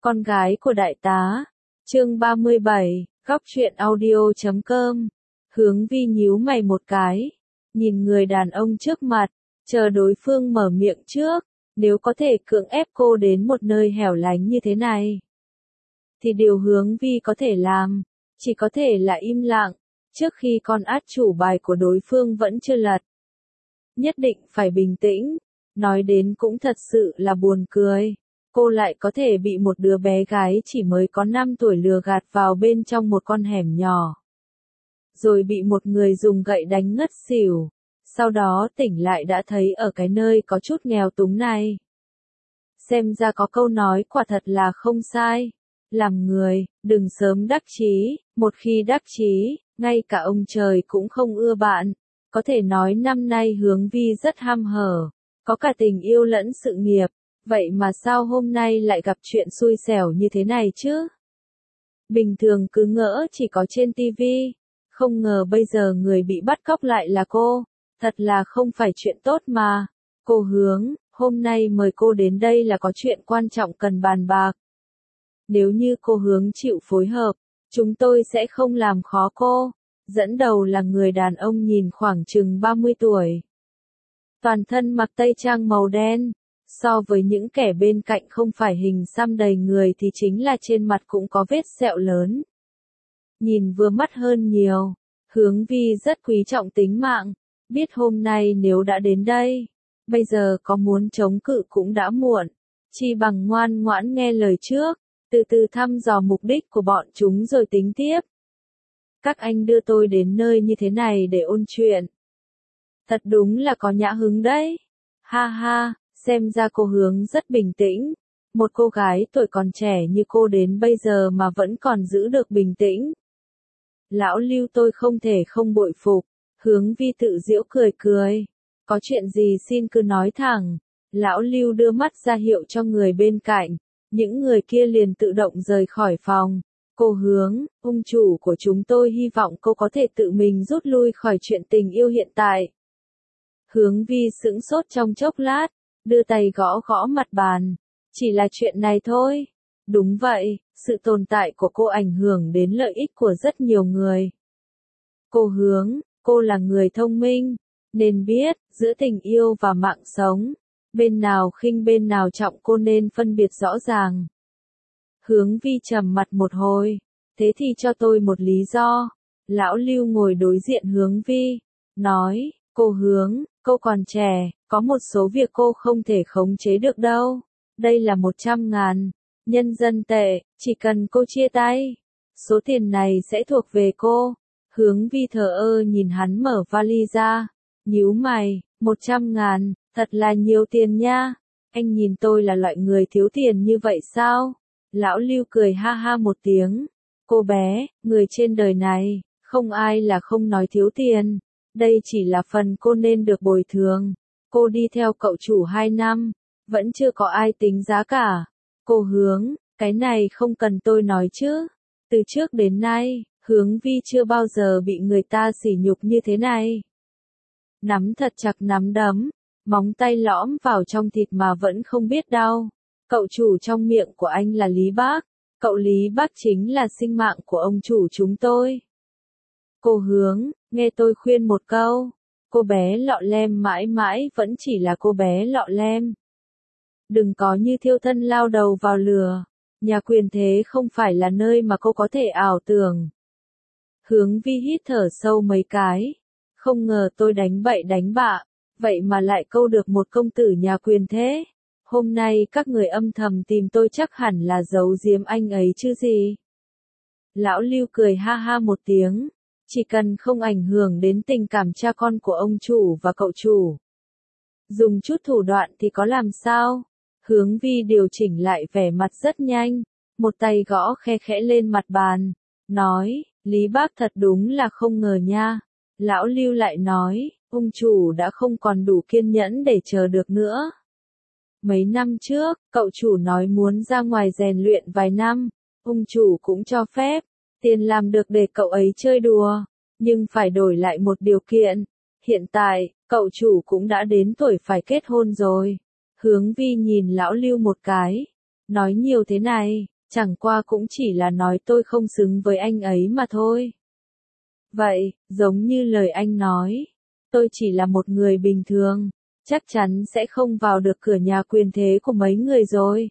Con gái của đại tá. Chương 37, góc truyện audio.com. Hướng Vi nhíu mày một cái, nhìn người đàn ông trước mặt, chờ đối phương mở miệng trước, nếu có thể cưỡng ép cô đến một nơi hẻo lánh như thế này, thì điều Hướng Vi có thể làm, chỉ có thể là im lặng, trước khi con át chủ bài của đối phương vẫn chưa lật. Nhất định phải bình tĩnh, nói đến cũng thật sự là buồn cười. Cô lại có thể bị một đứa bé gái chỉ mới có 5 tuổi lừa gạt vào bên trong một con hẻm nhỏ. Rồi bị một người dùng gậy đánh ngất xỉu. Sau đó tỉnh lại đã thấy ở cái nơi có chút nghèo túng này. Xem ra có câu nói quả thật là không sai. Làm người, đừng sớm đắc chí, một khi đắc chí, ngay cả ông trời cũng không ưa bạn. Có thể nói năm nay Hướng Vi rất ham hở, có cả tình yêu lẫn sự nghiệp. Vậy mà sao hôm nay lại gặp chuyện xui xẻo như thế này chứ? Bình thường cứ ngỡ chỉ có trên tivi, không ngờ bây giờ người bị bắt cóc lại là cô, thật là không phải chuyện tốt mà. Cô Hướng, hôm nay mời cô đến đây là có chuyện quan trọng cần bàn bạc. Nếu như cô Hướng chịu phối hợp, chúng tôi sẽ không làm khó cô. Dẫn đầu là người đàn ông nhìn khoảng chừng 30 tuổi. Toàn thân mặc tây trang màu đen. So với những kẻ bên cạnh không phải hình xăm đầy người thì chính là trên mặt cũng có vết sẹo lớn. Nhìn vừa mắt hơn nhiều, Hướng Vi rất quý trọng tính mạng, biết hôm nay nếu đã đến đây, bây giờ có muốn chống cự cũng đã muộn, chi bằng ngoan ngoãn nghe lời trước, từ từ thăm dò mục đích của bọn chúng rồi tính tiếp. Các anh đưa tôi đến nơi như thế này để ôn chuyện. Thật đúng là có nhã hứng đấy. Ha ha. Xem ra cô Hướng rất bình tĩnh, một cô gái tuổi còn trẻ như cô đến bây giờ mà vẫn còn giữ được bình tĩnh. Lão Lưu tôi không thể không bội phục, Hướng Vi tự giễu cười cười. Có chuyện gì xin cứ nói thẳng. Lão Lưu đưa mắt ra hiệu cho người bên cạnh, những người kia liền tự động rời khỏi phòng. Cô Hướng, ông chủ của chúng tôi hy vọng cô có thể tự mình rút lui khỏi chuyện tình yêu hiện tại. Hướng Vi sững sốt trong chốc lát. Đưa tay gõ gõ mặt bàn. Chỉ là chuyện này thôi. Đúng vậy, sự tồn tại của cô ảnh hưởng đến lợi ích của rất nhiều người. Cô Hướng, cô là người thông minh, nên biết, giữa tình yêu và mạng sống, bên nào khinh bên nào trọng cô nên phân biệt rõ ràng. Hướng Vi trầm mặt một hồi, thế thì cho tôi một lý do. Lão Lưu ngồi đối diện Hướng Vi, nói, cô Hướng, cô còn trẻ. Có một số việc cô không thể khống chế được đâu. Đây là 100.000 nhân dân tệ, chỉ cần cô chia tay, số tiền này sẽ thuộc về cô. Hướng Vi thờ ơ nhìn hắn mở vali ra, nhíu mày, 100.000, thật là nhiều tiền nha. Anh nhìn tôi là loại người thiếu tiền như vậy sao? Lão Lưu cười ha ha một tiếng. Cô bé, người trên đời này, không ai là không nói thiếu tiền. Đây chỉ là phần cô nên được bồi thường. Cô đi theo cậu chủ 2 năm, vẫn chưa có ai tính giá cả. Cô Hướng, cái này không cần tôi nói chứ. Từ trước đến nay, Hướng Vi chưa bao giờ bị người ta sỉ nhục như thế này. Nắm thật chặt nắm đấm, móng tay lõm vào trong thịt mà vẫn không biết đau. Cậu chủ trong miệng của anh là Lý Bác. Cậu Lý Bác chính là sinh mạng của ông chủ chúng tôi. Cô Hướng, nghe tôi khuyên một câu. Cô bé lọ lem mãi mãi vẫn chỉ là cô bé lọ lem. Đừng có như thiêu thân lao đầu vào lửa. Nhà quyền thế không phải là nơi mà cô có thể ảo tưởng. Hướng Vi hít thở sâu mấy cái. Không ngờ tôi đánh bậy đánh bạ. Vậy mà lại câu được một công tử nhà quyền thế. Hôm nay các người âm thầm tìm tôi chắc hẳn là giấu giếm anh ấy chứ gì. Lão Lưu cười ha ha một tiếng. Chỉ cần không ảnh hưởng đến tình cảm cha con của ông chủ và cậu chủ. Dùng chút thủ đoạn thì có làm sao? Hướng Vi điều chỉnh lại vẻ mặt rất nhanh, một tay gõ khe khẽ lên mặt bàn, nói, Lý Bác thật đúng là không ngờ nha. Lão Lưu lại nói, ông chủ đã không còn đủ kiên nhẫn để chờ được nữa. Mấy năm trước, cậu chủ nói muốn ra ngoài rèn luyện vài năm, ông chủ cũng cho phép. Tiền làm được để cậu ấy chơi đùa, nhưng phải đổi lại một điều kiện. Hiện tại, cậu chủ cũng đã đến tuổi phải kết hôn rồi. Hướng Vi nhìn lão Lưu một cái, nói nhiều thế này, Chẳng qua cũng chỉ là nói tôi không xứng với anh ấy mà thôi. Vậy, giống như lời anh nói, tôi chỉ là một người bình thường, chắc chắn sẽ không vào được cửa nhà quyền thế của mấy người rồi.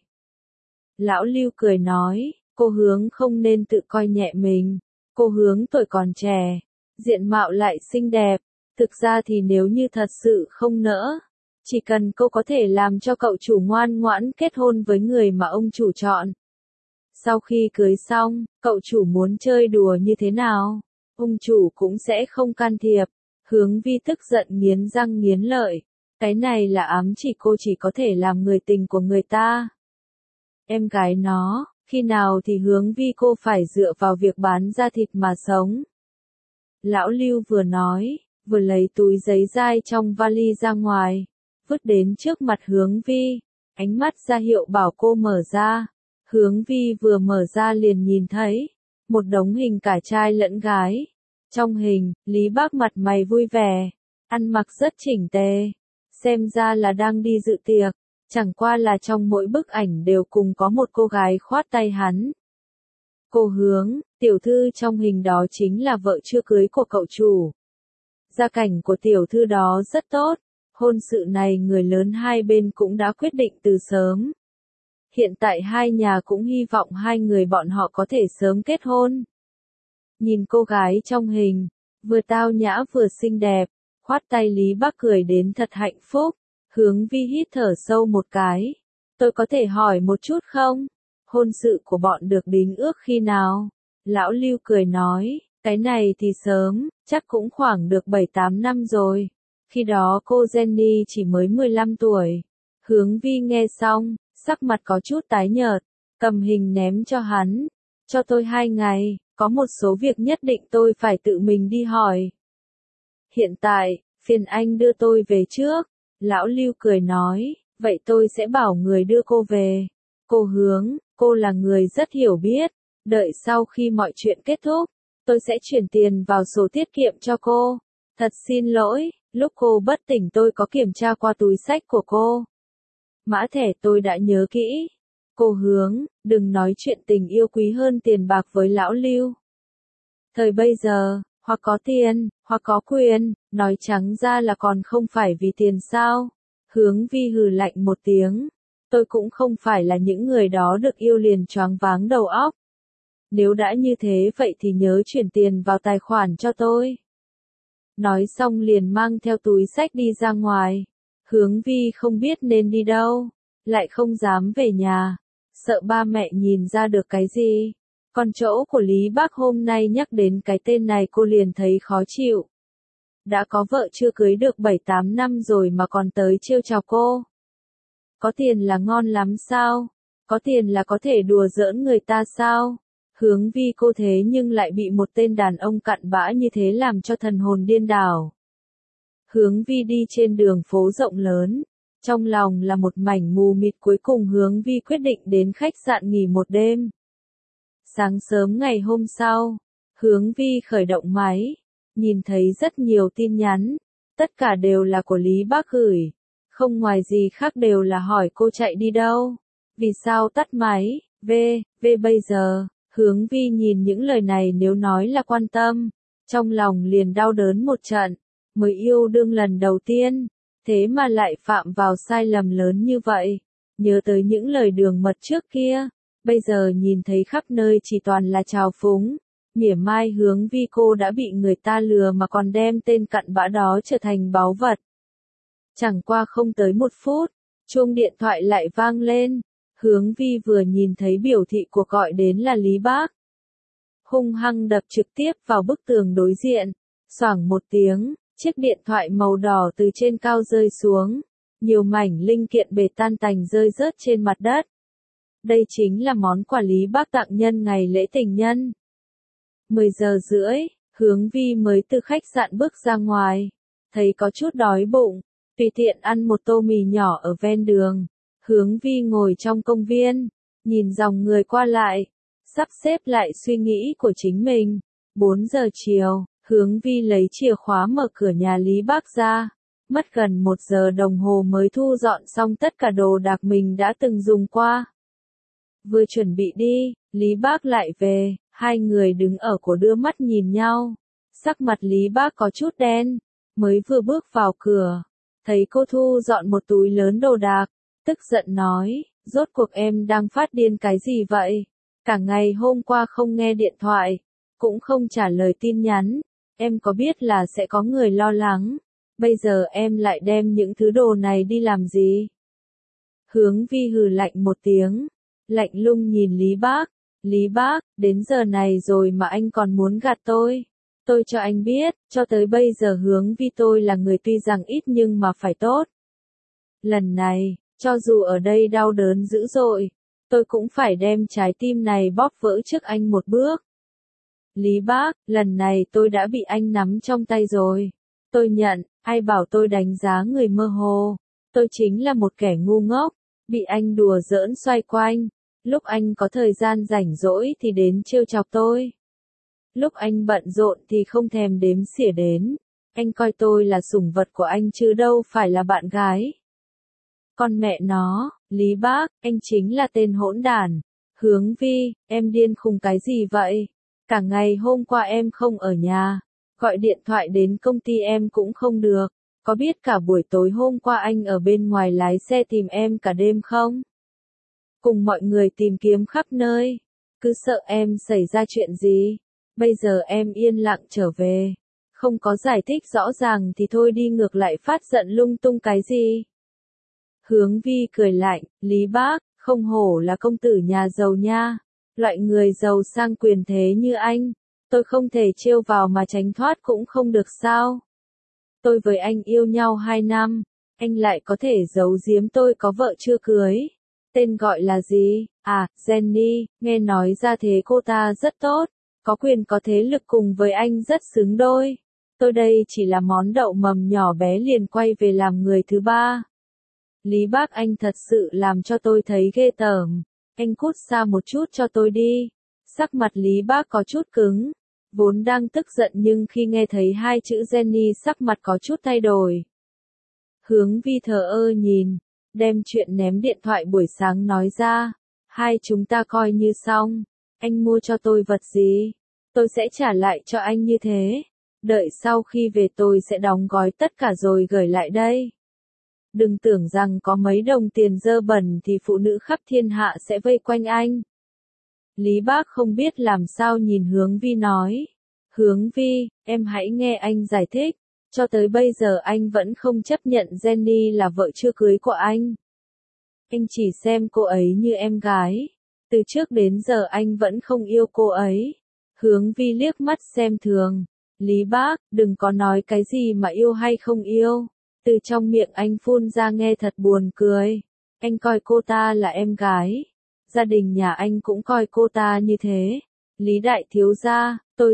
Lão Lưu cười nói, cô Hướng không nên tự coi nhẹ mình, cô Hướng tuổi còn trẻ, diện mạo lại xinh đẹp, thực ra thì nếu như thật sự không nỡ, chỉ cần cô có thể làm cho cậu chủ ngoan ngoãn kết hôn với người mà ông chủ chọn. Sau khi cưới xong, cậu chủ muốn chơi đùa như thế nào, ông chủ cũng sẽ không can thiệp. Hướng Vi tức giận nghiến răng nghiến lợi, cái này là ám chỉ cô chỉ có thể làm người tình của người ta. Em gái nó, khi nào thì Hướng Vi cô phải dựa vào việc bán da thịt mà sống. Lão Lưu vừa nói, vừa lấy túi giấy dai trong vali ra ngoài, vứt đến trước mặt Hướng Vi, ánh mắt ra hiệu bảo cô mở ra. Hướng Vi vừa mở ra liền nhìn thấy một đống hình cả trai lẫn gái. Trong hình, Lý Bác mặt mày vui vẻ, ăn mặc rất chỉnh tề, xem ra là đang đi dự tiệc, chẳng qua là trong mỗi bức ảnh đều cùng có một cô gái khoát tay hắn. Cô Hướng, tiểu thư trong hình đó chính là vợ chưa cưới của cậu chủ. Gia cảnh của tiểu thư đó rất tốt, hôn sự này người lớn hai bên cũng đã quyết định từ sớm. Hiện tại hai nhà cũng hy vọng hai người bọn họ có thể sớm kết hôn. Nhìn cô gái trong hình, vừa tao nhã vừa xinh đẹp, khoát tay Lý Bác cười đến thật hạnh phúc. Hướng Vi hít thở sâu một cái. Tôi có thể hỏi một chút không? Hôn sự của bọn được đính ước khi nào? Lão Lưu cười nói, cái này thì sớm, chắc cũng khoảng được 7-8 năm rồi. Khi đó cô Jenny chỉ mới 15 tuổi. Hướng Vi nghe xong, sắc mặt có chút tái nhợt, cầm hình ném cho hắn. Cho tôi 2 ngày, có một số việc nhất định tôi phải tự mình đi hỏi. Hiện tại, phiền anh đưa tôi về trước. Lão Lưu cười nói, vậy tôi sẽ bảo người đưa cô về. Cô Hướng, cô là người rất hiểu biết, đợi sau khi mọi chuyện kết thúc, tôi sẽ chuyển tiền vào sổ tiết kiệm cho cô. Thật xin lỗi, lúc cô bất tỉnh tôi có kiểm tra qua túi xách của cô. Mã thẻ tôi đã nhớ kỹ. Cô Hướng, đừng nói chuyện tình yêu quý hơn tiền bạc với Lão Lưu. Thời bây giờ, hoặc có tiền, hoặc có quyền, nói trắng ra là còn không phải vì tiền sao. Hướng Vi hừ lạnh một tiếng. Tôi cũng không phải là những người đó được yêu liền choáng váng đầu óc. Nếu đã như thế vậy thì nhớ chuyển tiền vào tài khoản cho tôi. Nói xong liền mang theo túi xách đi ra ngoài. Hướng Vi không biết nên đi đâu, lại không dám về nhà, sợ ba mẹ nhìn ra được cái gì. Còn chỗ của Lý Bác hôm nay nhắc đến cái tên này cô liền thấy khó chịu. Đã có vợ chưa cưới được 7-8 năm rồi mà còn tới trêu chọc cô. Có tiền là ngon lắm sao? Có tiền là có thể đùa giỡn người ta sao? Hướng Vi cô thế nhưng lại bị một tên đàn ông cặn bã như thế làm cho thần hồn điên đảo. Hướng Vi đi trên đường phố rộng lớn, trong lòng là một mảnh mù mịt. Cuối cùng Hướng Vi quyết định đến khách sạn nghỉ một đêm. Sáng sớm ngày hôm sau, Hướng Vi khởi động máy, nhìn thấy rất nhiều tin nhắn, tất cả đều là của Lý Bác gửi, không ngoài gì khác đều là hỏi cô chạy đi đâu, vì sao tắt máy, bây giờ, Hướng Vi nhìn những lời này nếu nói là quan tâm, trong lòng liền đau đớn một trận, mới yêu đương lần đầu tiên, thế mà lại phạm vào sai lầm lớn như vậy, nhớ tới những lời đường mật trước kia. Bây giờ nhìn thấy khắp nơi chỉ toàn là trào phúng, mỉa mai Hướng Vi cô đã bị người ta lừa mà còn đem tên cặn bã đó trở thành báu vật. Chẳng qua không tới 1 phút, chuông điện thoại lại vang lên, Hướng Vi vừa nhìn thấy biểu thị cuộc gọi đến là Lý Bác. Hung hăng đập trực tiếp vào bức tường đối diện, xoảng một tiếng, chiếc điện thoại màu đỏ từ trên cao rơi xuống, nhiều mảnh linh kiện bể tan tành rơi rớt trên mặt đất. Đây chính là món quà Lý Bác tặng nhân ngày lễ tình nhân. 10 giờ rưỡi, Hướng Vi mới từ khách sạn bước ra ngoài, thấy có chút đói bụng, tùy tiện ăn một tô mì nhỏ ở ven đường. Hướng Vi ngồi trong công viên, nhìn dòng người qua lại, sắp xếp lại suy nghĩ của chính mình. 4 giờ chiều, Hướng Vi lấy chìa khóa mở cửa nhà Lý Bác ra, mất gần 1 giờ đồng hồ mới thu dọn xong tất cả đồ đạc mình đã từng dùng qua. Vừa chuẩn bị đi, Lý Bác lại về, hai người đứng ở cổ đưa mắt nhìn nhau. Sắc mặt Lý Bác có chút đen, mới vừa bước vào cửa, thấy cô thu dọn một túi lớn đồ đạc, tức giận nói, rốt cuộc em đang phát điên cái gì vậy? Cả ngày hôm qua không nghe điện thoại, cũng không trả lời tin nhắn, em có biết là sẽ có người lo lắng, bây giờ em lại đem những thứ đồ này đi làm gì? Hướng Vi hừ lạnh một tiếng, lạnh lùng nhìn Lý Bác, đến giờ này rồi mà anh còn muốn gạt tôi. Tôi cho anh biết, cho tới bây giờ Hướng Vi tôi là người tuy rằng ít nhưng mà phải tốt. Lần này, cho dù ở đây đau đớn dữ dội, tôi cũng phải đem trái tim này bóp vỡ trước anh một bước. Lý Bác, lần này tôi đã bị anh nắm trong tay rồi. Tôi nhận, ai bảo tôi đánh giá người mơ hồ. Tôi chính là một kẻ ngu ngốc, bị anh đùa giỡn xoay quanh. Lúc anh có thời gian rảnh rỗi thì đến trêu chọc tôi. Lúc anh bận rộn thì không thèm đếm xỉa đến. Anh coi tôi là sủng vật của anh chứ đâu phải là bạn gái. Con mẹ nó, Lý Bác, anh chính là tên hỗn đản. Hướng Vi, em điên khùng cái gì vậy? Cả ngày hôm qua em không ở nhà, gọi điện thoại đến công ty em cũng không được. Có biết cả buổi tối hôm qua anh ở bên ngoài lái xe tìm em cả đêm không? Cùng mọi người tìm kiếm khắp nơi, cứ sợ em xảy ra chuyện gì. Bây giờ em yên lặng trở về, không có giải thích rõ ràng thì thôi đi ngược lại phát giận lung tung cái gì. Hướng Vi cười lạnh, Lý Bác, không hổ là công tử nhà giàu nha. Loại người giàu sang quyền thế như anh, tôi không thể trêu vào mà tránh thoát cũng không được sao. Tôi với anh yêu nhau 2 năm, anh lại có thể giấu giếm tôi có vợ chưa cưới. Tên gọi là gì? À, Jenny, nghe nói ra thế cô ta rất tốt, có quyền có thế lực cùng với anh rất xứng đôi. Tôi đây chỉ là món đậu mầm nhỏ bé liền quay về làm người thứ ba. Lý Bác anh thật sự làm cho tôi thấy ghê tởm. Anh cút xa một chút cho tôi đi. Sắc mặt Lý Bác có chút cứng. Vốn đang tức giận nhưng khi nghe thấy hai chữ Jenny sắc mặt có chút thay đổi. Hướng Vi thờ ơ nhìn, đem chuyện ném điện thoại buổi sáng nói ra. Hai chúng ta coi như xong. Anh mua cho tôi vật gì? Tôi sẽ trả lại cho anh như thế. Đợi sau khi về tôi sẽ đóng gói tất cả rồi gửi lại đây. Đừng tưởng rằng có mấy đồng tiền dơ bẩn thì phụ nữ khắp thiên hạ sẽ vây quanh anh. Lý Bác không biết làm sao nhìn Hướng Vi nói. Hướng Vi, em hãy nghe anh giải thích. Cho tới bây giờ anh vẫn không chấp nhận Jenny là vợ chưa cưới của anh. Anh chỉ xem cô ấy như em gái. Từ trước đến giờ anh vẫn không yêu cô ấy. Hướng Vi liếc mắt xem thường. Lý Bác, đừng có nói cái gì mà yêu hay không yêu. Từ trong miệng anh phun ra nghe thật buồn cười. Anh coi cô ta là em gái. Gia đình nhà anh cũng coi cô ta như thế. Lý đại thiếu gia, tôi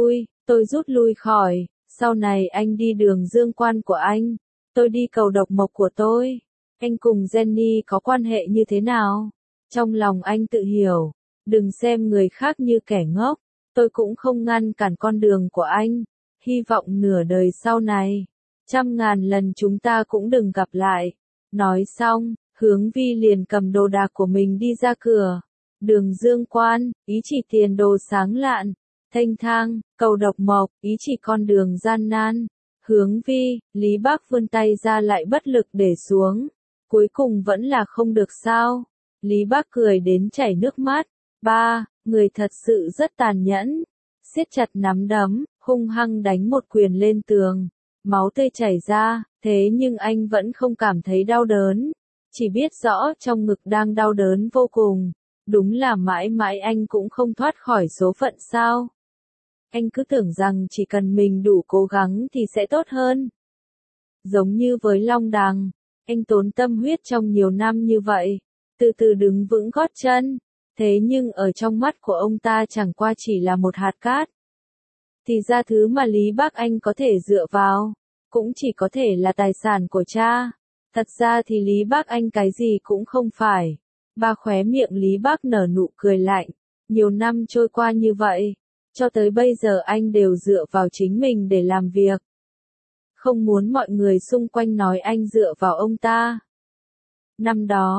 rút lui khỏi. Sau này anh đi đường dương quan của anh. Tôi đi cầu độc mộc của tôi. Anh cùng Jenny có quan hệ như thế nào? Trong lòng anh tự hiểu. Đừng xem người khác như kẻ ngốc. Tôi cũng không ngăn cản con đường của anh. Hy vọng nửa đời sau này, 100.000 lần chúng ta cũng đừng gặp lại. Nói xong, Hướng Vi liền cầm đồ đạc của mình đi ra cửa. Đường dương quan, ý chỉ tiền đồ sáng lạn. Thênh thang, cầu độc mộc, ý chỉ con đường gian nan. Hướng Vi, Lý Bác vươn tay ra lại bất lực để xuống. Cuối cùng vẫn là không được sao. Lý Bác cười đến chảy nước mắt. Ba, người thật sự rất tàn nhẫn. Siết chặt nắm đấm, hung hăng đánh một quyền lên tường. Máu tươi chảy ra, thế nhưng anh vẫn không cảm thấy đau đớn. Chỉ biết rõ trong ngực đang đau đớn vô cùng. Đúng là mãi mãi anh cũng không thoát khỏi số phận sao. Anh cứ tưởng rằng chỉ cần mình đủ cố gắng thì sẽ tốt hơn. Giống như với Long Đằng, anh tốn tâm huyết trong nhiều năm như vậy, từ từ đứng vững gót chân. Thế nhưng ở trong mắt của ông ta chẳng qua chỉ là một hạt cát. Thì ra thứ mà Lý Bác Anh có thể dựa vào, cũng chỉ có thể là tài sản của cha. Thật ra thì Lý Bác Anh cái gì cũng không phải. Ba khóe miệng Lý Bác nở nụ cười lạnh. Nhiều năm trôi qua như vậy, cho tới bây giờ anh đều dựa vào chính mình để làm việc. Không muốn mọi người xung quanh nói anh dựa vào ông ta. Năm đó,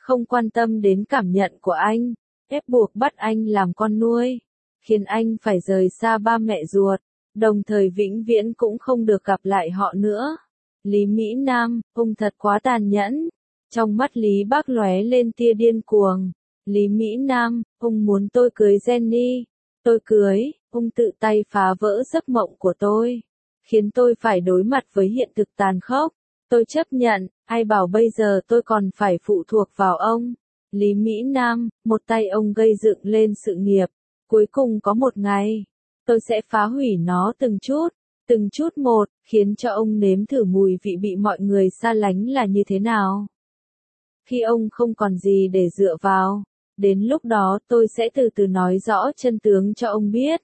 không quan tâm đến cảm nhận của anh, ép buộc bắt anh làm con nuôi, khiến anh phải rời xa ba mẹ ruột, đồng thời vĩnh viễn cũng không được gặp lại họ nữa. Lý Mỹ Nam, ông thật quá tàn nhẫn. Trong mắt Lý Bác lóe lên tia điên cuồng. Lý Mỹ Nam, ông muốn tôi cưới Jenny. Tôi cưới, ông tự tay phá vỡ giấc mộng của tôi, khiến tôi phải đối mặt với hiện thực tàn khốc. Tôi chấp nhận, ai bảo bây giờ tôi còn phải phụ thuộc vào ông. Lý Mỹ Nam, một tay ông gây dựng lên sự nghiệp. Cuối cùng có một ngày, tôi sẽ phá hủy nó từng chút một, khiến cho ông nếm thử mùi vị bị mọi người xa lánh là như thế nào. Khi ông không còn gì để dựa vào, đến lúc đó tôi sẽ từ từ nói rõ chân tướng cho ông biết.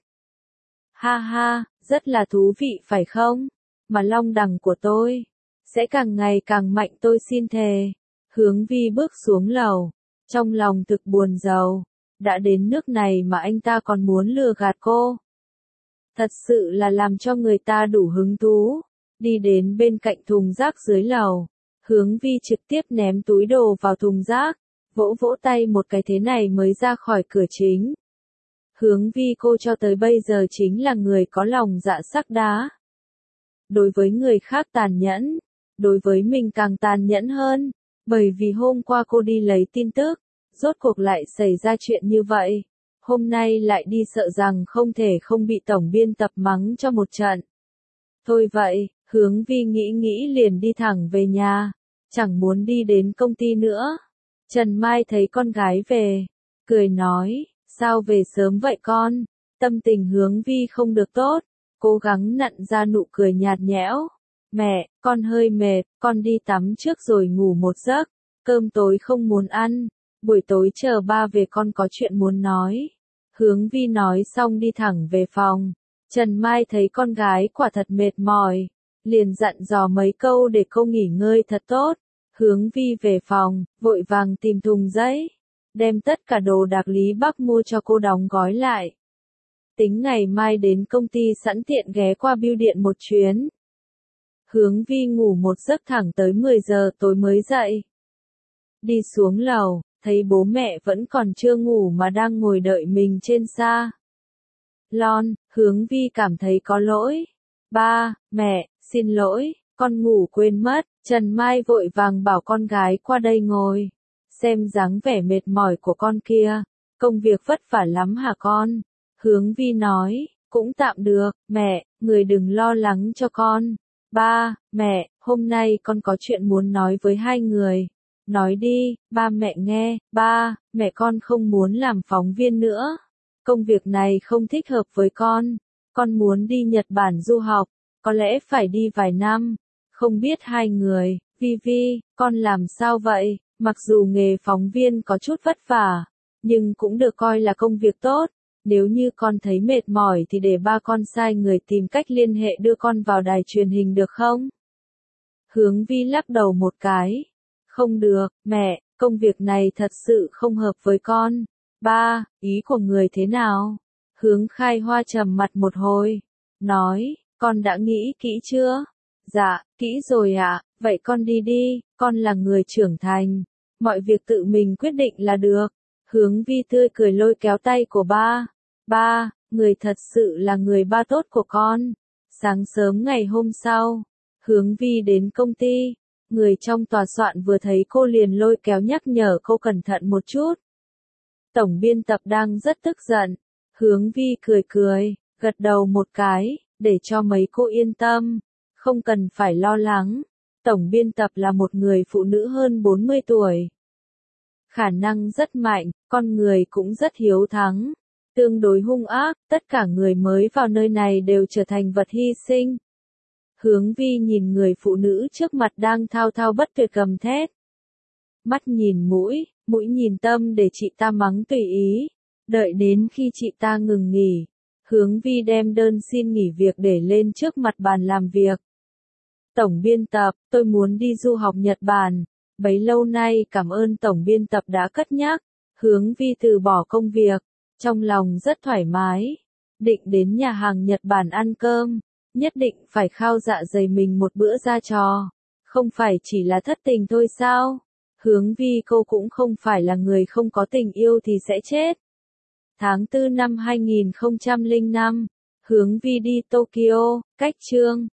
Ha ha, rất là thú vị phải không? Mà long đằng của tôi sẽ càng ngày càng mạnh, tôi xin thề. Hướng Vi bước xuống lầu, trong lòng thực buồn rầu. Đã đến nước này mà anh ta còn muốn lừa gạt cô. Thật sự là làm cho người ta đủ hứng thú. Đi đến bên cạnh thùng rác dưới lầu, Hướng Vi trực tiếp ném túi đồ vào thùng rác, vỗ vỗ tay một cái thế này mới ra khỏi cửa chính. Hướng Vi cô cho tới bây giờ chính là người có lòng dạ sắt đá. Đối với người khác tàn nhẫn, đối với mình càng tàn nhẫn hơn, bởi vì hôm qua cô đi lấy tin tức, rốt cuộc lại xảy ra chuyện như vậy. Hôm nay lại đi sợ rằng không thể không bị tổng biên tập mắng cho một trận. Thôi vậy, Hướng Vi nghĩ liền đi thẳng về nhà, chẳng muốn đi đến công ty nữa. Trần Mai thấy con gái về, cười nói, sao về sớm vậy con? Tâm tình Hướng Vi không được tốt, cố gắng nặn ra nụ cười nhạt nhẽo. Mẹ, con hơi mệt, con đi tắm trước rồi ngủ một giấc, cơm tối không muốn ăn, buổi tối chờ ba về con có chuyện muốn nói. Hướng Vi nói xong đi thẳng về phòng. Trần Mai thấy con gái quả thật mệt mỏi, liền dặn dò mấy câu để cô nghỉ ngơi thật tốt. Hướng Vi về phòng, vội vàng tìm thùng giấy, đem tất cả đồ đạc Lý Bắc mua cho cô đóng gói lại. Tính ngày mai đến công ty sẵn tiện ghé qua bưu điện một chuyến. Hướng Vi ngủ một giấc thẳng tới 10 giờ tối mới dậy. Đi xuống lầu, thấy bố mẹ vẫn còn chưa ngủ mà đang ngồi đợi mình trên xa lon, Hướng Vi cảm thấy có lỗi. Ba, mẹ, xin lỗi, con ngủ quên mất. Trần Mai vội vàng bảo con gái qua đây ngồi. Xem dáng vẻ mệt mỏi của con kia, công việc vất vả lắm hả con? Hướng Vi nói, cũng tạm được, mẹ, người đừng lo lắng cho con. Ba, mẹ, hôm nay con có chuyện muốn nói với hai người. Nói đi, ba mẹ nghe. Ba, mẹ con không muốn làm phóng viên nữa. Công việc này không thích hợp với con. Con muốn đi Nhật Bản du học, có lẽ phải đi vài năm. Không biết hai người, Vi Vi, con làm sao vậy? Mặc dù nghề phóng viên có chút vất vả, nhưng cũng được coi là công việc tốt. Nếu như con thấy mệt mỏi thì để ba con sai người tìm cách liên hệ đưa con vào đài truyền hình được không? Hướng Vi lắc đầu một cái. Không được, mẹ, công việc này thật sự không hợp với con. Ba, ý của người thế nào? Hướng Khai Hoa trầm mặt một hồi, nói, con đã nghĩ kỹ chưa? Dạ, kỹ rồi ạ, vậy con đi đi, con là người trưởng thành. Mọi việc tự mình quyết định là được. Hướng Vi tươi cười lôi kéo tay của ba. Ba, người thật sự là người ba tốt của con. Sáng sớm ngày hôm sau, Hướng Vi đến công ty. Người trong tòa soạn vừa thấy cô liền lôi kéo nhắc nhở cô cẩn thận một chút. Tổng biên tập đang rất tức giận. Hướng Vi cười, gật đầu một cái, để cho mấy cô yên tâm. Không cần phải lo lắng. Tổng biên tập là một người phụ nữ hơn 40 tuổi. Khả năng rất mạnh, con người cũng rất hiếu thắng. Tương đối hung ác, tất cả người mới vào nơi này đều trở thành vật hy sinh. Hướng Vi nhìn người phụ nữ trước mặt đang thao thao bất tuyệt gầm thét. Mắt nhìn mũi, mũi nhìn tâm để chị ta mắng tùy ý. Đợi đến khi chị ta ngừng nghỉ, Hướng Vi đem đơn xin nghỉ việc để lên trước mặt bàn làm việc. Tổng biên tập, tôi muốn đi du học Nhật Bản. Bấy lâu nay cảm ơn tổng biên tập đã cất nhắc. Hướng Vi từ bỏ công việc, trong lòng rất thoải mái. Định đến nhà hàng Nhật Bản ăn cơm, nhất định phải khao dạ dày mình một bữa ra trò. Không phải chỉ là thất tình thôi sao? Hướng Vi cô cũng không phải là người không có tình yêu thì sẽ chết. Tháng 4 năm 2005, Hướng Vi đi Tokyo, cách Trương